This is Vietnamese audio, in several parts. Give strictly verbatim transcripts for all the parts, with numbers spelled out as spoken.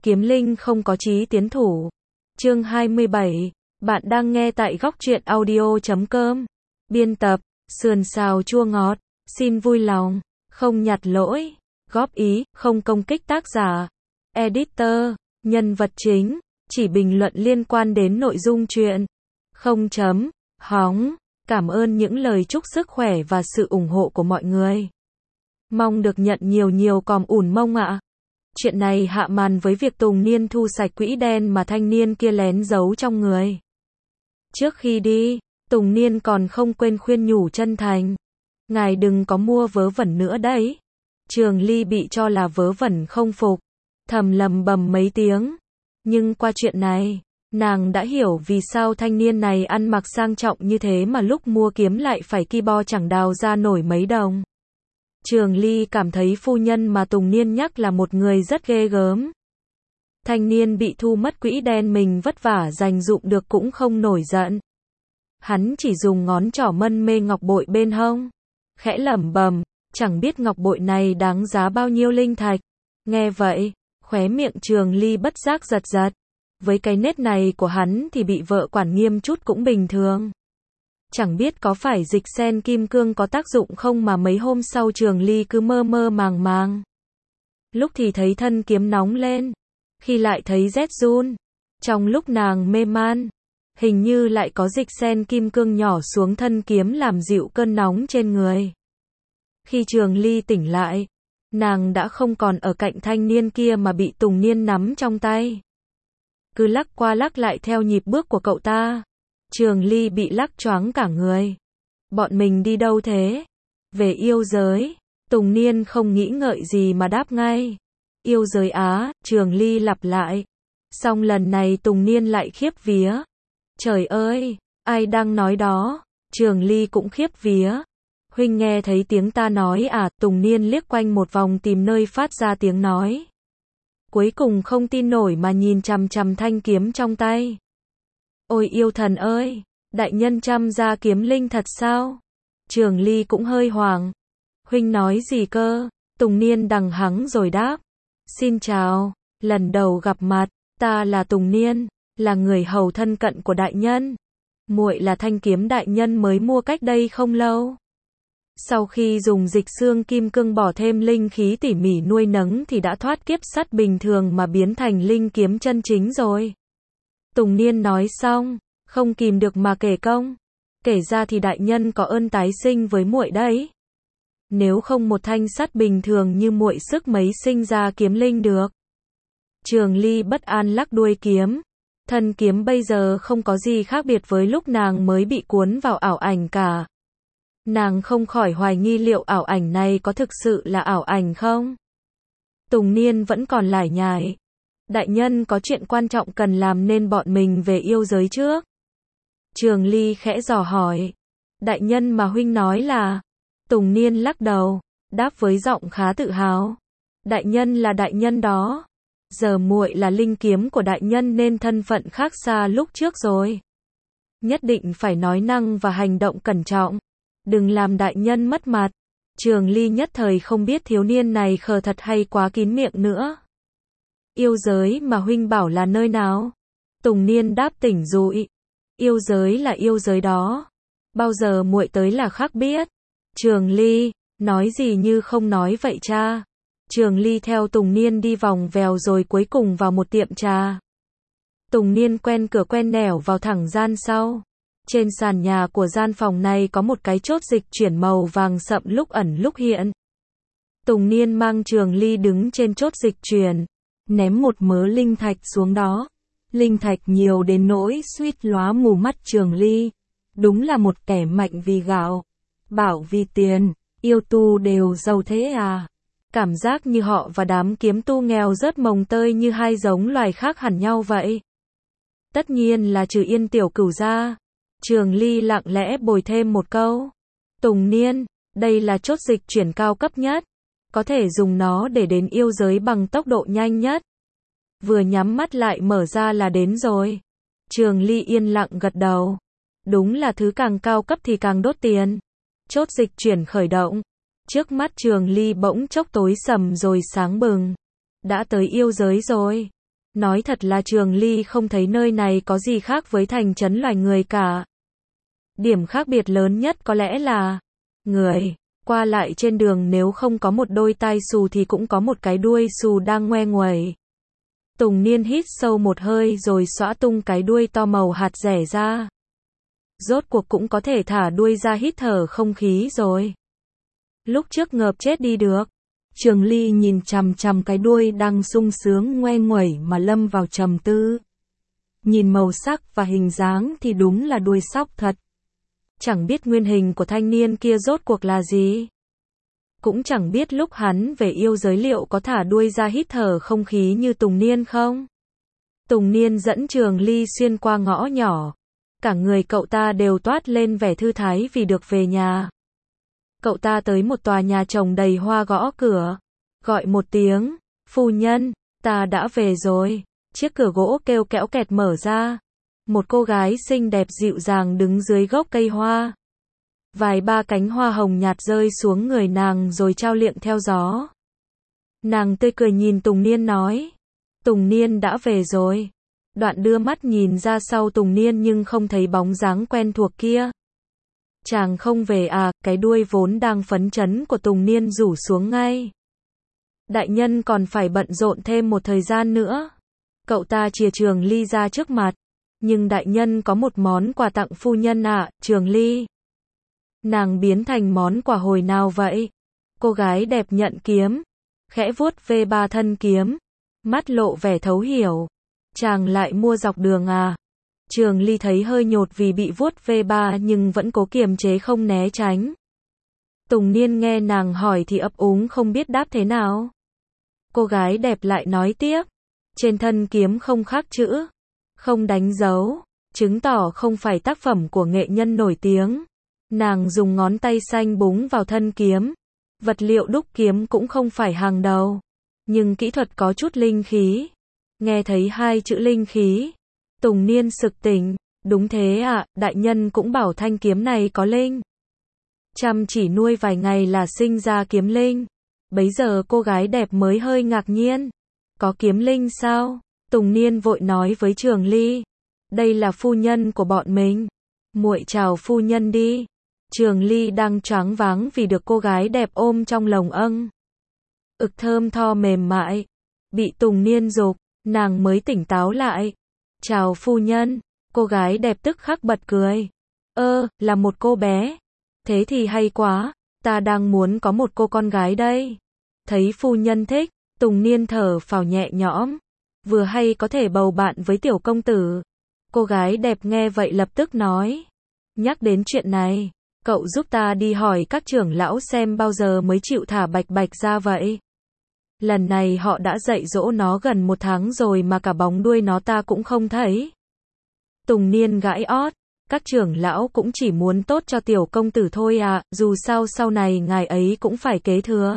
Kiếm linh không có chí tiến thủ. Chương hai mươi bảy. Bạn đang nghe tại góc truyện audio chấm com. Biên tập, sườn xào chua ngọt. Xin vui lòng, không nhặt lỗi, góp ý, không công kích tác giả. Editor, nhân vật chính, chỉ bình luận liên quan đến nội dung truyện. Không chấm, hóng. Cảm ơn những lời chúc sức khỏe và sự ủng hộ của mọi người. Mong được nhận nhiều nhiều còm ủn mông ạ. Chuyện này hạ màn với việc Tùng Niên thu sạch quỹ đen mà thanh niên kia lén giấu trong người. Trước khi đi, Tùng Niên còn không quên khuyên nhủ chân thành. Ngài đừng có mua vớ vẩn nữa đấy. Trường Ly bị cho là vớ vẩn không phục, thầm lầm bầm mấy tiếng. Nhưng qua chuyện này, nàng đã hiểu vì sao thanh niên này ăn mặc sang trọng như thế mà lúc mua kiếm lại phải ki bo chẳng đào ra nổi mấy đồng. Trường Ly cảm thấy phu nhân mà Tùng Niên nhắc là một người rất ghê gớm. Thanh niên bị thu mất quỹ đen mình vất vả dành dụm được cũng không nổi giận. Hắn chỉ dùng ngón trỏ mân mê ngọc bội bên hông, khẽ lẩm bẩm, chẳng biết ngọc bội này đáng giá bao nhiêu linh thạch. Nghe vậy, khóe miệng Trường Ly bất giác giật giật. Với cái nết này của hắn thì bị vợ quản nghiêm chút cũng bình thường. Chẳng biết có phải dịch sen kim cương có tác dụng không mà mấy hôm sau Trường Ly cứ mơ mơ màng màng. Lúc thì thấy thân kiếm nóng lên, khi lại thấy rét run. Trong lúc nàng mê man, hình như lại có dịch sen kim cương nhỏ xuống thân kiếm làm dịu cơn nóng trên người. Khi Trường Ly tỉnh lại, nàng đã không còn ở cạnh thanh niên kia mà bị Tùng Niên nắm trong tay. Cứ lắc qua lắc lại theo nhịp bước của cậu ta. Trường Ly bị lắc choáng cả người. Bọn mình đi đâu thế? Về yêu giới. Tùng Niên không nghĩ ngợi gì mà đáp ngay. Yêu giới á, Trường Ly lặp lại. Xong lần này Tùng Niên lại khiếp vía. Trời ơi, ai đang nói đó? Trường Ly cũng khiếp vía. Huynh nghe thấy tiếng ta nói à? Tùng Niên liếc quanh một vòng tìm nơi phát ra tiếng nói. Cuối cùng không tin nổi mà nhìn chằm chằm thanh kiếm trong tay. Ôi yêu thần ơi, đại nhân chăm ra kiếm linh thật sao? Trường Ly cũng hơi hoảng. Huynh nói gì cơ? Tùng Niên đằng hắng rồi đáp. Xin chào, lần đầu gặp mặt, ta là Tùng Niên, là người hầu thân cận của đại nhân. Muội là thanh kiếm đại nhân mới mua cách đây không lâu. Sau khi dùng dịch xương kim cương bỏ thêm linh khí tỉ mỉ nuôi nấng thì đã thoát kiếp sắt bình thường mà biến thành linh kiếm chân chính rồi. Tùng Niên nói xong, không kìm được mà kể công. Kể ra thì đại nhân có ơn tái sinh với muội đấy. Nếu không một thanh sắt bình thường như muội sức mấy sinh ra kiếm linh được. Trường Ly bất an lắc đuôi kiếm. Thân kiếm bây giờ không có gì khác biệt với lúc nàng mới bị cuốn vào ảo ảnh cả. Nàng không khỏi hoài nghi liệu ảo ảnh này có thực sự là ảo ảnh không? Tùng Niên vẫn còn lải nhải. Đại nhân có chuyện quan trọng cần làm nên bọn mình về yêu giới trước. Trường Ly khẽ dò hỏi. Đại nhân mà huynh nói là... Tùng Niên lắc đầu, đáp với giọng khá tự hào. Đại nhân là đại nhân đó. Giờ muội là linh kiếm của đại nhân nên thân phận khác xa lúc trước rồi. Nhất định phải nói năng và hành động cẩn trọng. Đừng làm đại nhân mất mặt. Trường Ly nhất thời không biết thiếu niên này khờ thật hay quá kín miệng nữa. Yêu giới mà huynh bảo là nơi nào? Tùng Niên đáp tỉnh dụi. Yêu giới là yêu giới đó. Bao giờ muội tới là khác biết. Trường Ly, nói gì như không nói vậy cha. Trường Ly theo Tùng Niên đi vòng vèo rồi cuối cùng vào một tiệm trà. Tùng Niên quen cửa quen nẻo vào thẳng gian sau. Trên sàn nhà của gian phòng này có một cái chốt dịch chuyển màu vàng sậm lúc ẩn lúc hiện. Tùng Niên mang Trường Ly đứng trên chốt dịch chuyển, ném một mớ linh thạch xuống đó. Linh thạch nhiều đến nỗi suýt lóa mù mắt Trường Ly. Đúng là một kẻ mạnh vì gạo, bảo vì tiền, yêu tu đều giàu thế à. Cảm giác như họ và đám kiếm tu nghèo rớt mồng tơi như hai giống loài khác hẳn nhau vậy. Tất nhiên là trừ Yên tiểu cửu ra. Trường Ly lặng lẽ bồi thêm một câu. Tùng Niên, đây là chốt dịch chuyển cao cấp nhất. Có thể dùng nó để đến yêu giới bằng tốc độ nhanh nhất. Vừa nhắm mắt lại mở ra là đến rồi. Trường Ly yên lặng gật đầu. Đúng là thứ càng cao cấp thì càng đốt tiền. Chốt dịch chuyển khởi động. Trước mắt Trường Ly bỗng chốc tối sầm rồi sáng bừng. Đã tới yêu giới rồi. Nói thật là Trường Ly không thấy nơi này có gì khác với thành trấn loài người cả. Điểm khác biệt lớn nhất có lẽ là người qua lại trên đường nếu không có một đôi tai xù thì cũng có một cái đuôi xù đang ngoe nguẩy. Tùng Niên hít sâu một hơi rồi xõa tung cái đuôi to màu hạt dẻ ra. Rốt cuộc cũng có thể thả đuôi ra hít thở không khí rồi. Lúc trước ngợp chết đi được. Trường Ly nhìn chằm chằm cái đuôi đang sung sướng ngoe nguẩy mà lâm vào trầm tư. Nhìn màu sắc và hình dáng thì đúng là đuôi sóc thật. Chẳng biết nguyên hình của thanh niên kia rốt cuộc là gì. Cũng chẳng biết lúc hắn về yêu giới liệu có thả đuôi ra hít thở không khí như Tùng Niên không. Tùng Niên dẫn Trường Ly xuyên qua ngõ nhỏ. Cả người cậu ta đều toát lên vẻ thư thái vì được về nhà. Cậu ta tới một tòa nhà trồng đầy hoa gõ cửa. Gọi một tiếng, phu nhân, ta đã về rồi. Chiếc cửa gỗ kêu kẽo kẹt mở ra. Một cô gái xinh đẹp dịu dàng đứng dưới gốc cây hoa. Vài ba cánh hoa hồng nhạt rơi xuống người nàng rồi trao liệng theo gió. Nàng tươi cười nhìn Tùng Niên nói. Tùng Niên đã về rồi. Đoạn đưa mắt nhìn ra sau Tùng Niên nhưng không thấy bóng dáng quen thuộc kia. Chàng không về à, cái đuôi vốn đang phấn chấn của Tùng Niên rủ xuống ngay. Đại nhân còn phải bận rộn thêm một thời gian nữa. Cậu ta chìa Trường Ly ra trước mặt. Nhưng đại nhân có một món quà tặng phu nhân ạ, à, Trường Ly. Nàng biến thành món quà hồi nào vậy? Cô gái đẹp nhận kiếm. Khẽ vuốt ve ba thân kiếm. Mắt lộ vẻ thấu hiểu. Chàng lại mua dọc đường à? Trường Ly thấy hơi nhột vì bị vuốt ve ba nhưng vẫn cố kiềm chế không né tránh. Tùng Niên nghe nàng hỏi thì ấp úng không biết đáp thế nào. Cô gái đẹp lại nói tiếp. Trên thân kiếm không khắc chữ. Không đánh dấu. Chứng tỏ không phải tác phẩm của nghệ nhân nổi tiếng. Nàng dùng ngón tay xanh búng vào thân kiếm. Vật liệu đúc kiếm cũng không phải hàng đầu. Nhưng kỹ thuật có chút linh khí. Nghe thấy hai chữ linh khí. Tùng Niên sực tỉnh. Đúng thế ạ, à, đại nhân cũng bảo thanh kiếm này có linh. Chăm chỉ nuôi vài ngày là sinh ra kiếm linh. Bấy giờ cô gái đẹp mới hơi ngạc nhiên. Có kiếm linh sao? Tùng Niên vội nói với Trường Ly. Đây là phu nhân của bọn mình. Muội chào phu nhân đi. Trường Ly đang choáng váng vì được cô gái đẹp ôm trong lồng âng. Ực thơm tho mềm mại. Bị Tùng Niên giục, nàng mới tỉnh táo lại. Chào phu nhân. Cô gái đẹp tức khắc bật cười. Ơ, là một cô bé. Thế thì hay quá. Ta đang muốn có một cô con gái đây. Thấy phu nhân thích, Tùng Niên thở phào nhẹ nhõm. Vừa hay có thể bầu bạn với tiểu công tử. Cô gái đẹp nghe vậy lập tức nói. Nhắc đến chuyện này, cậu giúp ta đi hỏi các trưởng lão xem bao giờ mới chịu thả Bạch Bạch ra vậy. Lần này họ đã dạy dỗ nó gần một tháng rồi mà cả bóng đuôi nó ta cũng không thấy. Tùng Niên gãi ót. Các trưởng lão cũng chỉ muốn tốt cho tiểu công tử thôi à, dù sao sau này ngài ấy cũng phải kế thừa.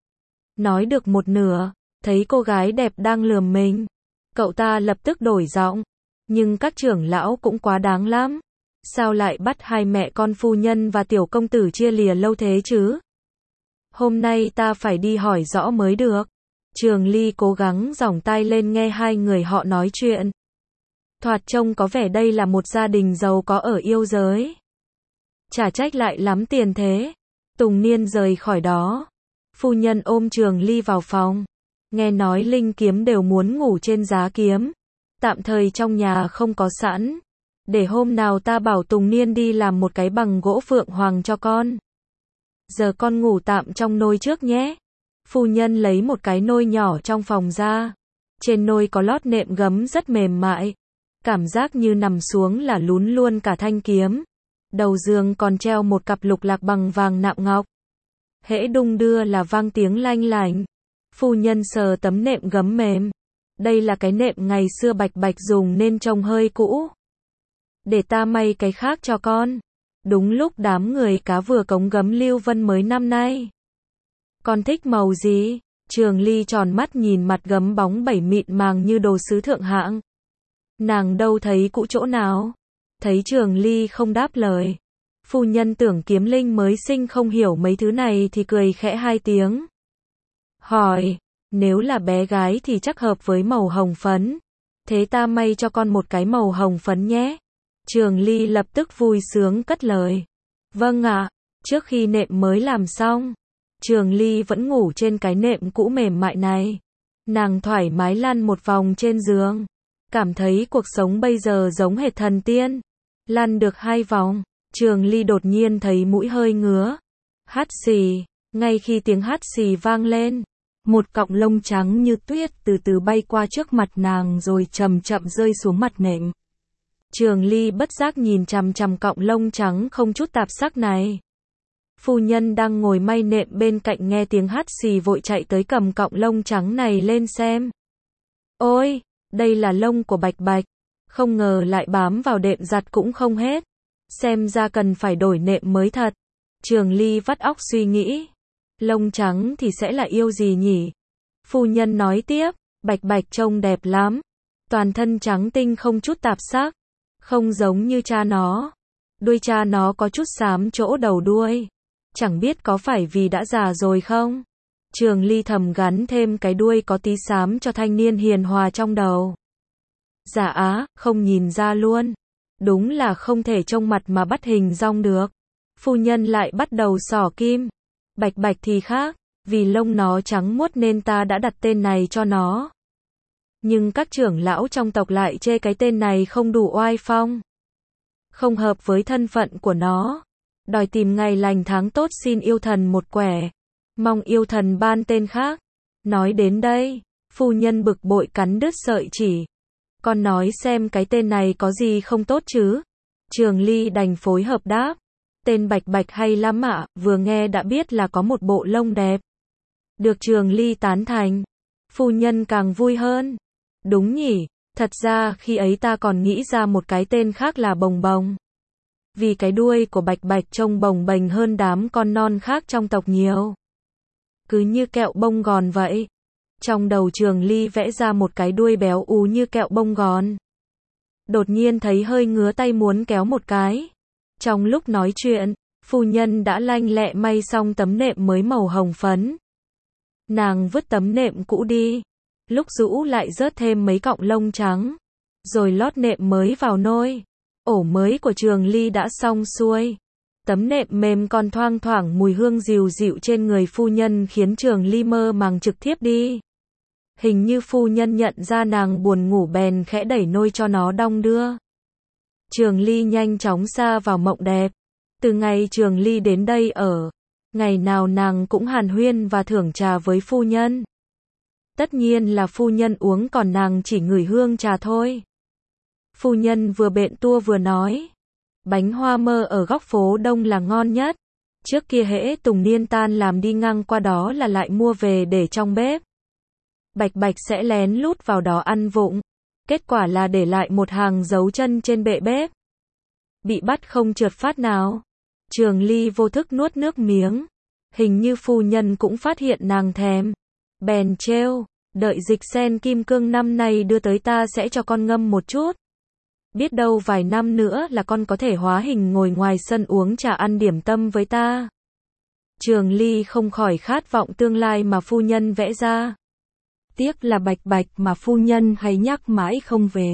Nói được một nửa, thấy cô gái đẹp đang lườm mình. Cậu ta lập tức đổi giọng. Nhưng các trưởng lão cũng quá đáng lắm. Sao lại bắt hai mẹ con phu nhân và tiểu công tử chia lìa lâu thế chứ? Hôm nay ta phải đi hỏi rõ mới được. Trường Ly cố gắng giỏng tai lên nghe hai người họ nói chuyện. Thoạt trông có vẻ đây là một gia đình giàu có ở yêu giới. Chả trách lại lắm tiền thế. Tùng Niên rời khỏi đó. Phu nhân ôm Trường Ly vào phòng. Nghe nói linh kiếm đều muốn ngủ trên giá kiếm. Tạm thời trong nhà không có sẵn. Để hôm nào ta bảo Tùng Niên đi làm một cái bằng gỗ phượng hoàng cho con. Giờ con ngủ tạm trong nôi trước nhé. Phu nhân lấy một cái nôi nhỏ trong phòng ra. Trên nôi có lót nệm gấm rất mềm mại. Cảm giác như nằm xuống là lún luôn cả thanh kiếm. Đầu giường còn treo một cặp lục lạc bằng vàng nạm ngọc. Hễ đung đưa là vang tiếng lanh lảnh. Phu nhân sờ tấm nệm gấm mềm. Đây là cái nệm ngày xưa Bạch Bạch dùng nên trông hơi cũ. Để ta may cái khác cho con. Đúng lúc đám người cá vừa cống gấm Lưu Vân mới năm nay. Con thích màu gì? Trường Ly tròn mắt nhìn mặt gấm bóng bẩy mịn màng như đồ sứ thượng hạng. Nàng đâu thấy cũ chỗ nào. Thấy Trường Ly không đáp lời. Phu nhân tưởng kiếm linh mới sinh không hiểu mấy thứ này thì cười khẽ hai tiếng. Hỏi, nếu là bé gái thì chắc hợp với màu hồng phấn. Thế ta may cho con một cái màu hồng phấn nhé. Trường Ly lập tức vui sướng cất lời. Vâng ạ. Trước khi nệm mới làm xong, Trường Ly vẫn ngủ trên cái nệm cũ mềm mại này. Nàng thoải mái lăn một vòng trên giường, cảm thấy cuộc sống bây giờ giống hệt thần tiên. Lăn được hai vòng, Trường Ly đột nhiên thấy mũi hơi ngứa. Hắt xì, ngay khi tiếng hắt xì vang lên, một cọng lông trắng như tuyết từ từ bay qua trước mặt nàng rồi chậm chậm rơi xuống mặt nệm. Trường Ly bất giác nhìn chằm chằm cọng lông trắng không chút tạp sắc này. Phu nhân đang ngồi may nệm bên cạnh nghe tiếng hắt xì vội chạy tới cầm cọng lông trắng này lên xem. Ôi, đây là lông của Bạch Bạch, không ngờ lại bám vào đệm giặt cũng không hết. Xem ra cần phải đổi nệm mới thật. Trường Ly vắt óc suy nghĩ. Lông trắng thì sẽ là yêu gì nhỉ? Phu nhân nói tiếp, Bạch Bạch trông đẹp lắm. Toàn thân trắng tinh không chút tạp sắc. Không giống như cha nó. Đuôi cha nó có chút xám chỗ đầu đuôi. Chẳng biết có phải vì đã già rồi không? Trường Ly thầm gắn thêm cái đuôi có tí xám cho thanh niên hiền hòa trong đầu. Dạ á, không nhìn ra luôn. Đúng là không thể trông mặt mà bắt hình dong được. Phu nhân lại bắt đầu xỏ kim. Bạch Bạch thì khác, vì lông nó trắng muốt nên ta đã đặt tên này cho nó. Nhưng các trưởng lão trong tộc lại chê cái tên này không đủ oai phong. Không hợp với thân phận của nó. Đòi tìm ngày lành tháng tốt xin yêu thần một quẻ. Mong yêu thần ban tên khác. Nói đến đây, phu nhân bực bội cắn đứt sợi chỉ. Con nói xem cái tên này có gì không tốt chứ? Trường Ly đành phối hợp đáp. Tên Bạch Bạch hay lắm ạ, vừa nghe đã biết là có một bộ lông đẹp. Được Trường Ly tán thành. Phu nhân càng vui hơn. Đúng nhỉ, thật ra khi ấy ta còn nghĩ ra một cái tên khác là Bồng Bồng. Vì cái đuôi của Bạch Bạch trông bồng bềnh hơn đám con non khác trong tộc nhiều. Cứ như kẹo bông gòn vậy. Trong đầu Trường Ly vẽ ra một cái đuôi béo ú như kẹo bông gòn. Đột nhiên thấy hơi ngứa tay muốn kéo một cái. Trong lúc nói chuyện, phu nhân đã lanh lẹ may xong tấm nệm mới màu hồng phấn. Nàng vứt tấm nệm cũ đi. Lúc rũ lại rớt thêm mấy cọng lông trắng. Rồi lót nệm mới vào nôi. Ổ mới của Trường Ly đã xong xuôi. Tấm nệm mềm còn thoang thoảng mùi hương dịu dịu trên người phu nhân khiến Trường Ly mơ màng trực tiếp đi. Hình như phu nhân nhận ra nàng buồn ngủ bèn khẽ đẩy nôi cho nó đong đưa. Trường Ly nhanh chóng sa vào mộng đẹp. Từ ngày Trường Ly đến đây ở, ngày nào nàng cũng hàn huyên và thưởng trà với phu nhân. Tất nhiên là phu nhân uống còn nàng chỉ ngửi hương trà thôi. Phu nhân vừa bện tua vừa nói. Bánh hoa mơ ở góc phố Đông là ngon nhất. Trước kia hễ Tùng Niên tan làm đi ngang qua đó là lại mua về để trong bếp. Bạch Bạch sẽ lén lút vào đó ăn vụng. Kết quả là để lại một hàng dấu chân trên bệ bếp. Bị bắt không trượt phát nào. Trường Ly vô thức nuốt nước miếng. Hình như phu nhân cũng phát hiện nàng thèm. Bèn trêu, đợi dịch sen kim cương năm nay đưa tới ta sẽ cho con ngâm một chút. Biết đâu vài năm nữa là con có thể hóa hình ngồi ngoài sân uống trà ăn điểm tâm với ta. Trường Ly không khỏi khát vọng tương lai mà phu nhân vẽ ra. Tiếc là Bạch Bạch mà phu nhân hay nhắc mãi không về.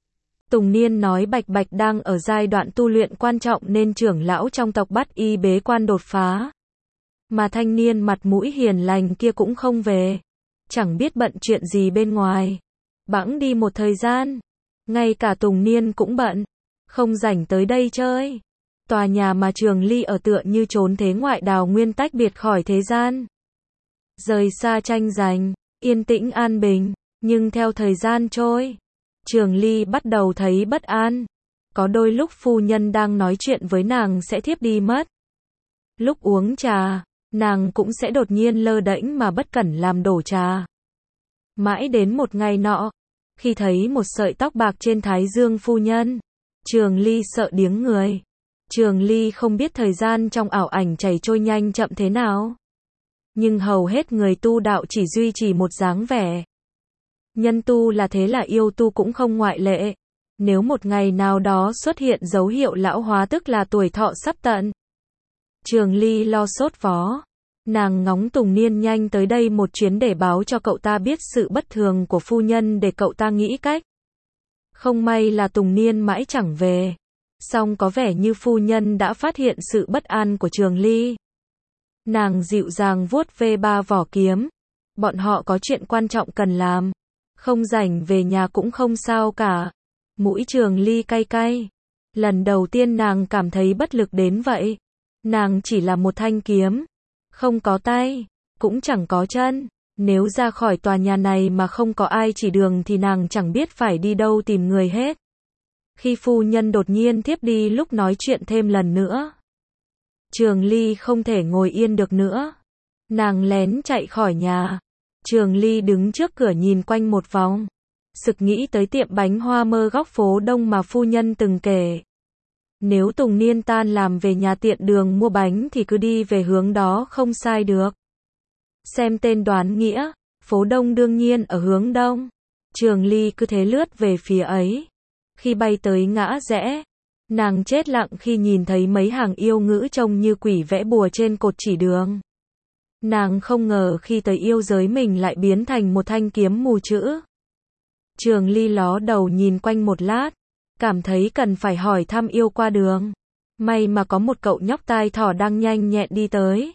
Tùng Niên nói Bạch Bạch đang ở giai đoạn tu luyện quan trọng nên trưởng lão trong tộc bắt y bế quan đột phá. Mà thanh niên mặt mũi hiền lành kia cũng không về. Chẳng biết bận chuyện gì bên ngoài. Bẵng đi một thời gian. Ngay cả Tùng Niên cũng bận. Không rảnh tới đây chơi. Tòa nhà mà Trường Ly ở tựa như trốn thế ngoại đào nguyên tách biệt khỏi thế gian. Rời xa tranh giành, yên tĩnh an bình. Nhưng theo thời gian trôi, Trường Ly bắt đầu thấy bất an. Có đôi lúc phu nhân đang nói chuyện với nàng sẽ thiếp đi mất. Lúc uống trà, nàng cũng sẽ đột nhiên lơ đễnh mà bất cẩn làm đổ trà. Mãi đến một ngày nọ, khi thấy một sợi tóc bạc trên thái dương phu nhân, Trường Ly sợ điếng người. Trường Ly không biết thời gian trong ảo ảnh chảy trôi nhanh chậm thế nào. Nhưng hầu hết người tu đạo chỉ duy trì một dáng vẻ. Nhân tu là thế là yêu tu cũng không ngoại lệ. Nếu một ngày nào đó xuất hiện dấu hiệu lão hóa tức là tuổi thọ sắp tận. Trường Ly lo sốt vó. Nàng ngóng Tùng Niên nhanh tới đây một chuyến để báo cho cậu ta biết sự bất thường của phu nhân để cậu ta nghĩ cách Không may là Tùng Niên mãi chẳng về. Song có vẻ như phu nhân đã phát hiện sự bất an của Trường Ly. Nàng dịu dàng vuốt ve ba vỏ kiếm. Bọn họ có chuyện quan trọng cần làm. Không rảnh về nhà cũng không sao cả. Mũi Trường Ly cay cay. Lần đầu tiên nàng cảm thấy bất lực đến vậy. Nàng chỉ là một thanh kiếm. Không có tay, cũng chẳng có chân. Nếu ra khỏi tòa nhà này mà không có ai chỉ đường thì nàng chẳng biết phải đi đâu tìm người hết. Khi phu nhân đột nhiên thiếp đi lúc nói chuyện thêm lần nữa. Trường Ly không thể ngồi yên được nữa. Nàng lén chạy khỏi nhà. Trường Ly đứng trước cửa nhìn quanh một vòng. Sực nghĩ tới tiệm bánh hoa mơ góc phố Đông mà phu nhân từng kể. Nếu Tùng Niên tan làm về nhà tiện đường mua bánh thì cứ đi về hướng đó không sai được. Xem tên đoán nghĩa, phố Đông đương nhiên ở hướng Đông. Trường Ly cứ thế lướt về phía ấy. Khi bay tới ngã rẽ, nàng chết lặng khi nhìn thấy mấy hàng yêu ngữ trông như quỷ vẽ bùa trên cột chỉ đường. Nàng không ngờ khi tới yêu giới mình lại biến thành một thanh kiếm mù chữ. Trường Ly ló đầu nhìn quanh một lát, cảm thấy cần phải hỏi thăm yêu qua đường. May mà có một cậu nhóc tai thỏ đang nhanh nhẹn đi tới.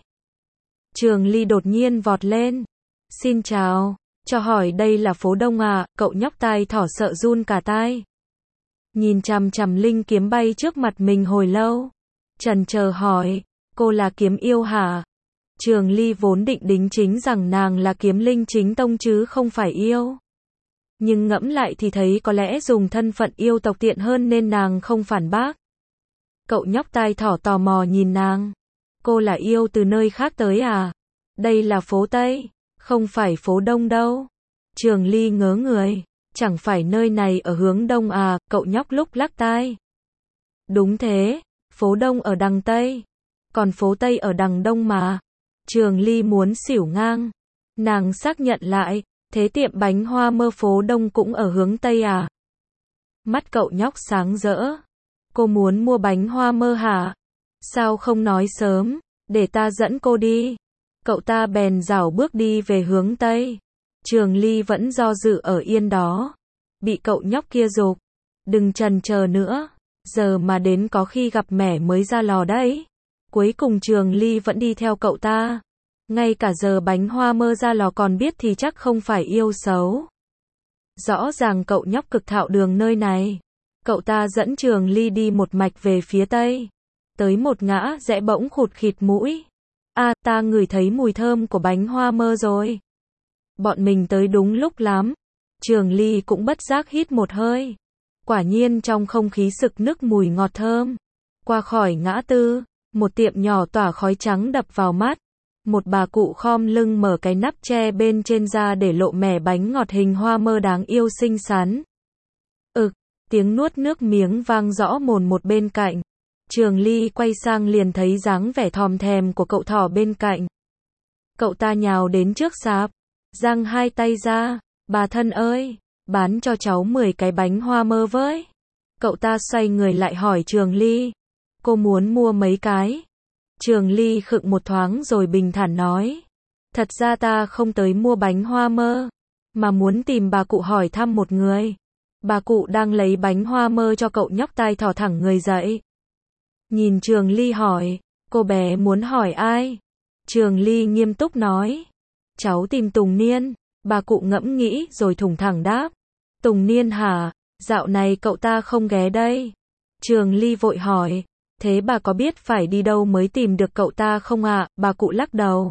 Trường Ly đột nhiên vọt lên. Xin chào, cho hỏi đây là phố Đông à? Cậu nhóc tai thỏ sợ run cả tai. Nhìn chằm chằm linh kiếm bay trước mặt mình hồi lâu. Chần chờ hỏi, cô là kiếm yêu hả? Trường Ly vốn định đính chính rằng nàng là kiếm linh chính tông chứ không phải yêu. Nhưng ngẫm lại thì thấy có lẽ dùng thân phận yêu tộc tiện hơn nên nàng không phản bác. Cậu nhóc tai thỏ tò mò nhìn nàng. Cô là yêu từ nơi khác tới à? Đây là phố Tây, không phải phố Đông đâu. Trường Ly ngớ người. Chẳng phải nơi này ở hướng Đông à? Cậu nhóc lúc lắc tai. Đúng thế, phố Đông ở đằng Tây. Còn phố Tây ở đằng Đông mà. Trường Ly muốn xỉu ngang. Nàng xác nhận lại. Thế tiệm bánh hoa mơ phố Đông cũng ở hướng Tây à? Mắt cậu nhóc sáng rỡ. Cô muốn mua bánh hoa mơ hả? Sao không nói sớm, để ta dẫn cô đi. Cậu ta bèn rảo bước đi về hướng Tây. Trường Ly vẫn do dự ở yên đó. Bị cậu nhóc kia giục. Đừng chần chờ nữa. Giờ mà đến có khi gặp mẻ mới ra lò đấy. Cuối cùng Trường Ly vẫn đi theo cậu ta. Ngay cả giờ bánh hoa mơ ra lò còn biết thì chắc không phải yêu xấu. Rõ ràng cậu nhóc cực thạo đường nơi này. Cậu ta dẫn Trường Ly đi một mạch về phía Tây. Tới một ngã rẽ bỗng khụt khịt mũi. À, ta ngửi thấy mùi thơm của bánh hoa mơ rồi. Bọn mình tới đúng lúc lắm. Trường Ly cũng bất giác hít một hơi. Quả nhiên trong không khí sực nức mùi ngọt thơm. Qua khỏi ngã tư, một tiệm nhỏ tỏa khói trắng đập vào mắt. Một bà cụ khom lưng mở cái nắp tre bên trên ra để lộ mẻ bánh ngọt hình hoa mơ đáng yêu xinh xắn. Ực, tiếng nuốt nước miếng vang rõ mồn một bên cạnh. Trường Ly quay sang liền thấy dáng vẻ thòm thèm của cậu thỏ bên cạnh. Cậu ta nhào đến trước sạp, giang hai tay ra, bà thân ơi, bán cho cháu mười cái bánh hoa mơ với. Cậu ta xoay người lại hỏi Trường Ly, cô muốn mua mấy cái? Trường Ly khựng một thoáng rồi bình thản nói, thật ra ta không tới mua bánh hoa mơ, mà muốn tìm bà cụ hỏi thăm một người. Bà cụ đang lấy bánh hoa mơ cho cậu nhóc tai thỏ thẳng người dậy. Nhìn Trường Ly hỏi, cô bé muốn hỏi ai? Trường Ly nghiêm túc nói, cháu tìm Tùng Niên. Bà cụ ngẫm nghĩ rồi thủng thẳng đáp, Tùng Niên hả? Dạo này cậu ta không ghé đây. Trường Ly vội hỏi, thế bà có biết phải đi đâu mới tìm được cậu ta không ạ? À? Bà cụ lắc đầu.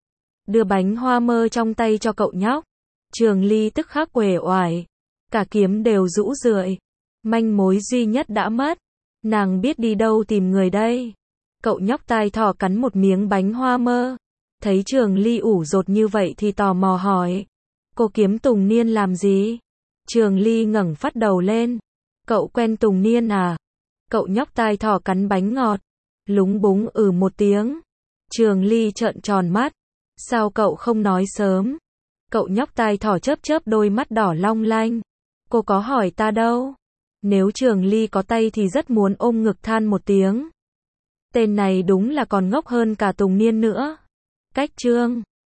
Đưa bánh hoa mơ trong tay cho cậu nhóc. Trường Ly tức khắc uể oải. Cả kiếm đều rũ rượi. Manh mối duy nhất đã mất. Nàng biết đi đâu tìm người đây. Cậu nhóc tai thỏ cắn một miếng bánh hoa mơ. Thấy Trường Ly ủ rột như vậy thì tò mò hỏi. Cô kiếm Tùng Niên làm gì? Trường Ly ngẩng phát đầu lên. Cậu quen Tùng Niên à? Cậu nhóc tai thỏ cắn bánh ngọt. Lúng búng ừ một tiếng. Trường Ly trợn tròn mắt. Sao cậu không nói sớm? Cậu nhóc tai thỏ chớp chớp đôi mắt đỏ long lanh. Cô có hỏi ta đâu. Nếu Trường Ly có tay thì rất muốn ôm ngực than một tiếng. Tên này đúng là còn ngốc hơn cả Tùng Niên nữa. Cách chương